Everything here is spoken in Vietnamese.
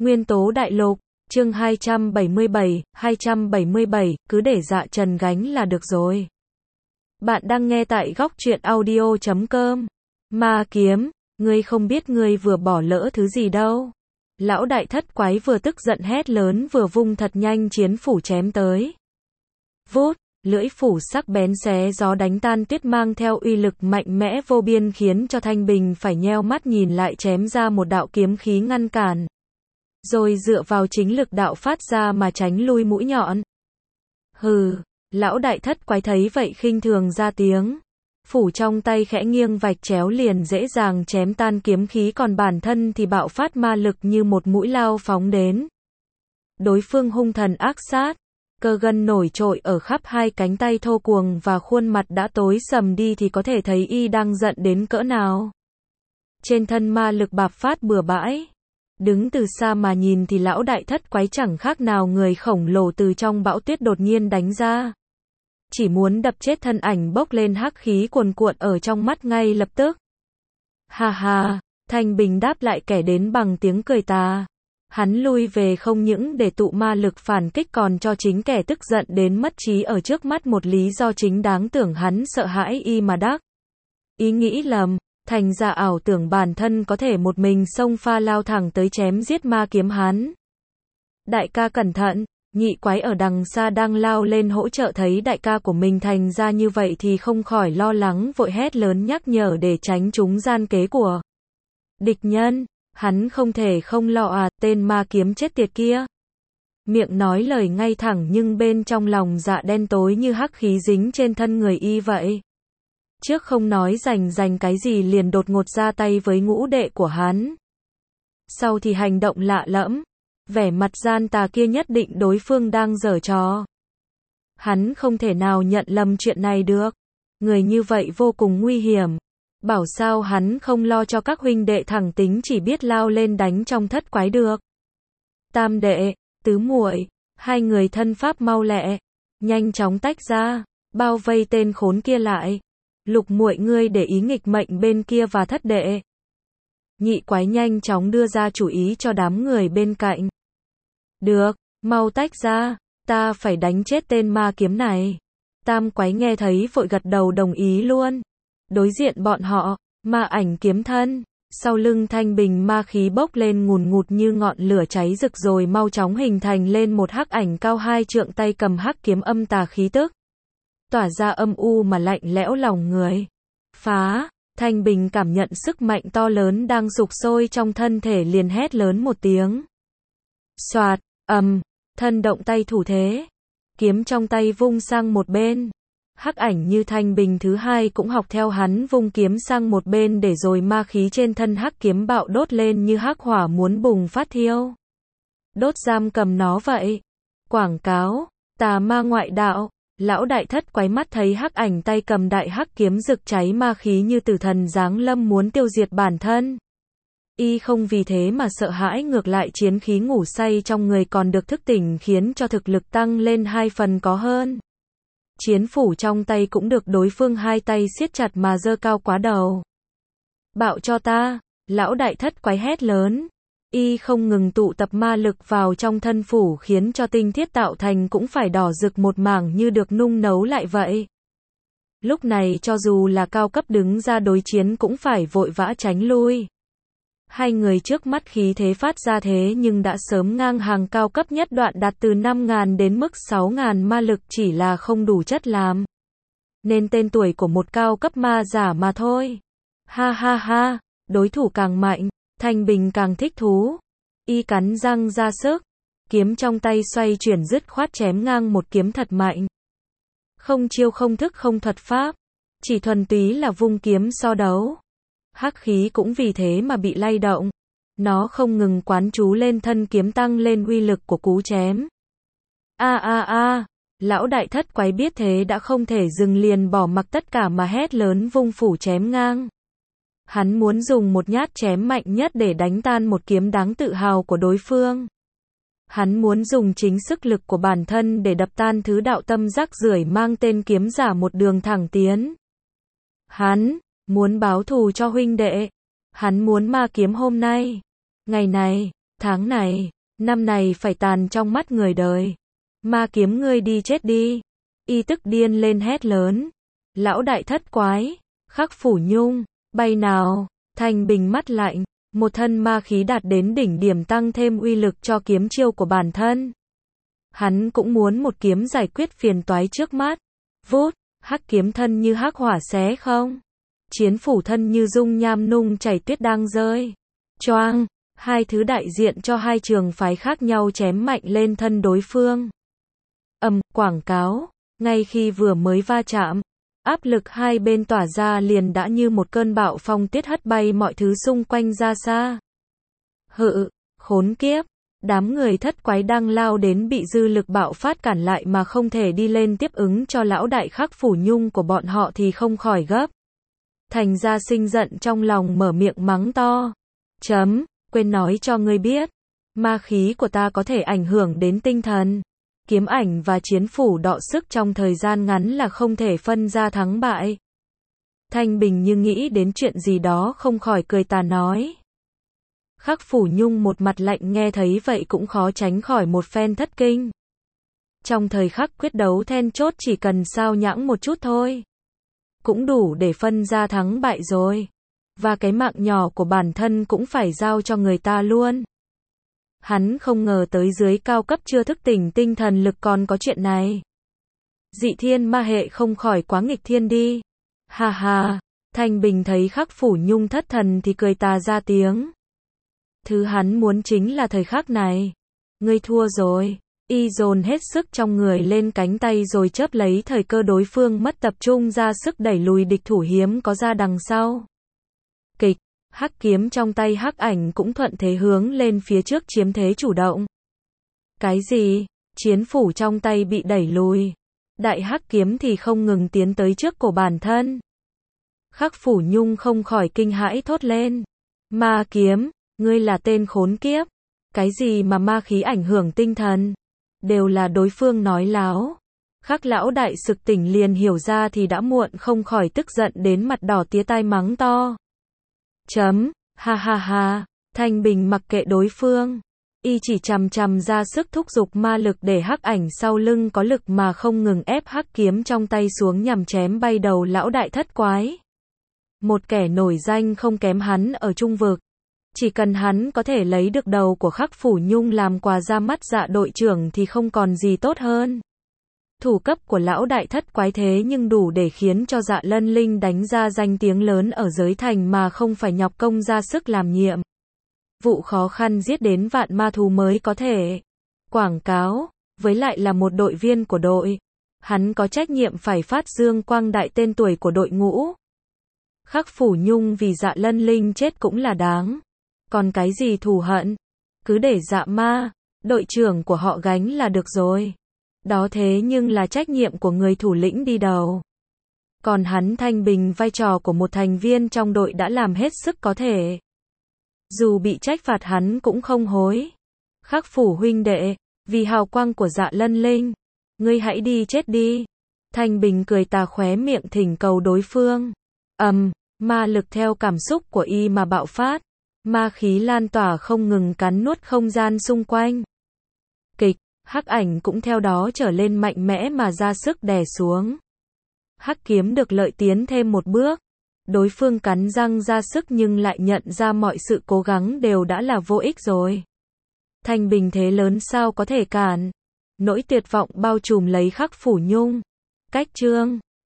Nguyên tố đại lục, chương 277, cứ để dạ trần gánh là được rồi. Bạn đang nghe tại góc truyện audio.com. Ma kiếm, ngươi không biết ngươi vừa bỏ lỡ thứ gì đâu. Lão đại thất quái vừa tức giận hét lớn vừa vung thật nhanh chiến phủ chém tới. Vút, lưỡi phủ sắc bén xé gió đánh tan tuyết mang theo uy lực mạnh mẽ vô biên khiến cho Thanh Bình phải nheo mắt nhìn lại chém ra một đạo kiếm khí ngăn cản. Rồi dựa vào chính lực đạo phát ra mà tránh lui mũi nhọn. Hừ, lão đại thất quái thấy vậy khinh thường ra tiếng. Phủ trong tay khẽ nghiêng vạch chéo liền dễ dàng chém tan kiếm khí còn bản thân thì bạo phát ma lực như một mũi lao phóng đến. Đối phương hung thần ác sát, cơ gân nổi trội ở khắp hai cánh tay thô cuồng và khuôn mặt đã tối sầm đi thì có thể thấy y đang giận đến cỡ nào. Trên thân ma lực bạo phát bừa bãi. Đứng từ xa mà nhìn thì lão đại thất quái chẳng khác nào người khổng lồ từ trong bão tuyết đột nhiên đánh ra. Chỉ muốn đập chết thân ảnh bốc lên hắc khí cuồn cuộn ở trong mắt ngay lập tức. Ha ha, Thanh Bình đáp lại kẻ đến bằng tiếng cười tà. Hắn lui về không những để tụ ma lực phản kích còn cho chính kẻ tức giận đến mất trí ở trước mắt một lý do chính đáng tưởng hắn sợ hãi y mà đắc. Ý nghĩ lầm, thành ra ảo tưởng bản thân có thể một mình xông pha lao thẳng tới chém giết ma kiếm hắn. Đại ca cẩn thận, nhị quái ở đằng xa đang lao lên hỗ trợ thấy đại ca của mình thành ra như vậy thì không khỏi lo lắng vội hét lớn nhắc nhở để tránh chúng gian kế của địch nhân. Hắn không thể không lo tên ma kiếm chết tiệt kia. Miệng nói lời ngay thẳng nhưng bên trong lòng dạ đen tối như hắc khí dính trên thân người y vậy. Trước không nói rành cái gì liền đột ngột ra tay với ngũ đệ của hắn. Sau thì hành động lạ lẫm, vẻ mặt gian tà kia nhất định đối phương đang giở trò. Hắn không thể nào nhận lầm chuyện này được. Người như vậy vô cùng nguy hiểm. Bảo sao hắn không lo cho các huynh đệ thẳng tính chỉ biết lao lên đánh trong thất quái được. Tam đệ, tứ muội, hai người thân pháp mau lẹ, nhanh chóng tách ra, bao vây tên khốn kia lại. Lục muội ngươi để ý nghịch mệnh bên kia và thất đệ. Nhị quái nhanh chóng đưa ra chủ ý cho đám người bên cạnh. Được, mau tách ra, ta phải đánh chết tên ma kiếm này. Tam quái nghe thấy vội gật đầu đồng ý luôn. Đối diện bọn họ, ma ảnh kiếm thân, sau lưng Thanh Bình ma khí bốc lên ngùn ngụt như ngọn lửa cháy rực rồi mau chóng hình thành lên một hắc ảnh cao 2 trượng tay cầm hắc kiếm âm tà khí tức. Tỏa ra âm u mà lạnh lẽo lòng người. Phá, Thanh Bình cảm nhận sức mạnh to lớn đang sục sôi trong thân thể liền hét lớn một tiếng. Soạt, thân động tay thủ thế. Kiếm trong tay vung sang một bên. Hắc ảnh như Thanh Bình thứ hai cũng học theo hắn vung kiếm sang một bên để rồi ma khí trên thân hắc kiếm bạo đốt lên như hắc hỏa muốn bùng phát thiêu. Đốt giam cầm nó vậy. Quảng cáo, tà ma ngoại đạo. Lão đại thất quái mắt thấy hắc ảnh tay cầm đại hắc kiếm rực cháy ma khí như tử thần giáng lâm muốn tiêu diệt bản thân. Y không vì thế mà sợ hãi ngược lại chiến khí ngủ say trong người còn được thức tỉnh khiến cho thực lực tăng lên 2 phần có hơn. Chiến phủ trong tay cũng được đối phương hai tay siết chặt mà giơ cao quá đầu. Bạo cho ta, lão đại thất quái hét lớn. Y không ngừng tụ tập ma lực vào trong thân phủ khiến cho tinh thiết tạo thành cũng phải đỏ rực một mảng như được nung nấu lại vậy. Lúc này cho dù là cao cấp đứng ra đối chiến cũng phải vội vã tránh lui. Hai người trước mắt khí thế phát ra thế nhưng đã sớm ngang hàng cao cấp nhất đoạn đạt từ 5.000 đến mức 6.000 ma lực chỉ là không đủ chất làm. Nên tên tuổi của một cao cấp ma giả mà thôi. Ha ha ha, đối thủ càng mạnh, Thanh Bình càng thích thú. Y cắn răng ra sức, kiếm trong tay xoay chuyển dứt khoát chém ngang một kiếm thật mạnh. Không chiêu không thức không thuật pháp, chỉ thuần túy là vung kiếm so đấu. Hắc khí cũng vì thế mà bị lay động. Nó không ngừng quán chú lên thân kiếm tăng lên uy lực của cú chém. Lão đại thất quái biết thế đã không thể dừng liền bỏ mặc tất cả mà hét lớn vung phủ chém ngang. Hắn muốn dùng một nhát chém mạnh nhất để đánh tan một kiếm đáng tự hào của đối phương. Hắn muốn dùng chính sức lực của bản thân để đập tan thứ đạo tâm rác rưởi mang tên kiếm giả một đường thẳng tiến. Hắn muốn báo thù cho huynh đệ. Hắn muốn ma kiếm hôm nay, ngày này, Tháng này, năm này phải tàn trong mắt người đời. Ma kiếm ngươi đi chết đi. Y tức điên lên hét lớn. Lão đại thất quái, Khắc Phủ Nhung, bay nào. Thanh Bình mắt lạnh, một thân ma khí đạt đến đỉnh điểm tăng thêm uy lực cho kiếm chiêu của bản thân. Hắn cũng muốn một kiếm giải quyết phiền toái trước mắt. Vút, hắc kiếm thân như hắc hỏa xé không. Chiến phủ thân như dung nham nung chảy tuyết đang rơi. Choang, hai thứ đại diện cho hai trường phái khác nhau chém mạnh lên thân đối phương. Quảng cáo, ngay khi vừa mới va chạm, áp lực hai bên tỏa ra liền đã như một cơn bạo phong tiết hất bay mọi thứ xung quanh ra xa. Khốn kiếp, đám người thất quái đang lao đến bị dư lực bạo phát cản lại mà không thể đi lên tiếp ứng cho lão đại Khắc Phủ Nhung của bọn họ thì không khỏi gấp. Thành ra sinh giận trong lòng mở miệng mắng to. Quên nói cho ngươi biết, ma khí của ta có thể ảnh hưởng đến tinh thần. Kiếm ảnh và chiến phủ đọ sức trong thời gian ngắn là không thể phân ra thắng bại. Thanh Bình như nghĩ đến chuyện gì đó không khỏi cười tà nói. Khắc Phủ Nhung một mặt lạnh nghe thấy vậy cũng khó tránh khỏi một phen thất kinh. Trong thời khắc quyết đấu then chốt chỉ cần sao nhãng một chút thôi, cũng đủ để phân ra thắng bại rồi. Và cái mạng nhỏ của bản thân cũng phải giao cho người ta luôn. Hắn không ngờ tới dưới cao cấp chưa thức tỉnh tinh thần lực còn có chuyện này. Dị thiên ma hệ không khỏi quá nghịch thiên đi. Ha ha, Thanh Bình thấy Khắc Phủ Nhung thất thần thì cười tà ra tiếng. Thứ hắn muốn chính là thời khắc này. Ngươi thua rồi. Y dồn hết sức trong người lên cánh tay rồi chớp lấy thời cơ đối phương mất tập trung ra sức đẩy lùi địch thủ hiếm có ra đằng sau. Kịch, hắc kiếm trong tay hắc ảnh cũng thuận thế hướng lên phía trước chiếm thế chủ động. Cái gì? Chiến phủ trong tay bị đẩy lùi. Đại hắc kiếm thì không ngừng tiến tới trước cổ bản thân. Khắc Phủ Nhung không khỏi kinh hãi thốt lên. Ma kiếm, ngươi là tên khốn kiếp. Cái gì mà ma khí ảnh hưởng tinh thần? Đều là đối phương nói láo. Khắc lão đại sực tỉnh liền hiểu ra thì đã muộn, không khỏi tức giận đến mặt đỏ tía tai mắng to. Ha ha ha, Thanh Bình mặc kệ đối phương. Y chỉ chằm chằm ra sức thúc giục ma lực để hắc ảnh sau lưng có lực mà không ngừng ép hắc kiếm trong tay xuống nhằm chém bay đầu lão đại thất quái. Một kẻ nổi danh không kém hắn ở trung vực. Chỉ cần hắn có thể lấy được đầu của Khắc Phủ Nhung làm quà ra mắt Dạ đội trưởng thì không còn gì tốt hơn. Thủ cấp của lão đại thất quái thế nhưng đủ để khiến cho Dạ Lân Linh đánh ra danh tiếng lớn ở giới thành mà không phải nhọc công ra sức làm nhiệm vụ khó khăn giết đến vạn ma thú mới có thể quảng cáo, với lại là một đội viên của đội. Hắn có trách nhiệm phải phát dương quang đại tên tuổi của đội ngũ. Khắc Phủ Nhung vì Dạ Lân Linh chết cũng là đáng. Còn cái gì thù hận? Cứ để Dạ ma, đội trưởng của họ gánh là được rồi. Đó thế nhưng là trách nhiệm của người thủ lĩnh đi đầu. Còn hắn Thanh Bình vai trò của một thành viên trong đội đã làm hết sức có thể. Dù bị trách phạt hắn cũng không hối. Khắc Phủ huynh đệ, vì hào quang của Dạ Lân Linh, ngươi hãy đi chết đi. Thanh Bình cười tà khóe miệng thỉnh cầu đối phương. Ma lực theo cảm xúc của y mà bạo phát. Ma khí lan tỏa không ngừng cắn nuốt không gian xung quanh. Kịch, hắc ảnh cũng theo đó trở lên mạnh mẽ mà ra sức đè xuống. Hắc kiếm được lợi tiến thêm một bước. Đối phương cắn răng ra sức nhưng lại nhận ra mọi sự cố gắng đều đã là vô ích rồi. Thanh Bình thế lớn sao có thể cản. Nỗi tuyệt vọng bao trùm lấy Khắc Phủ Nhung. Cách chương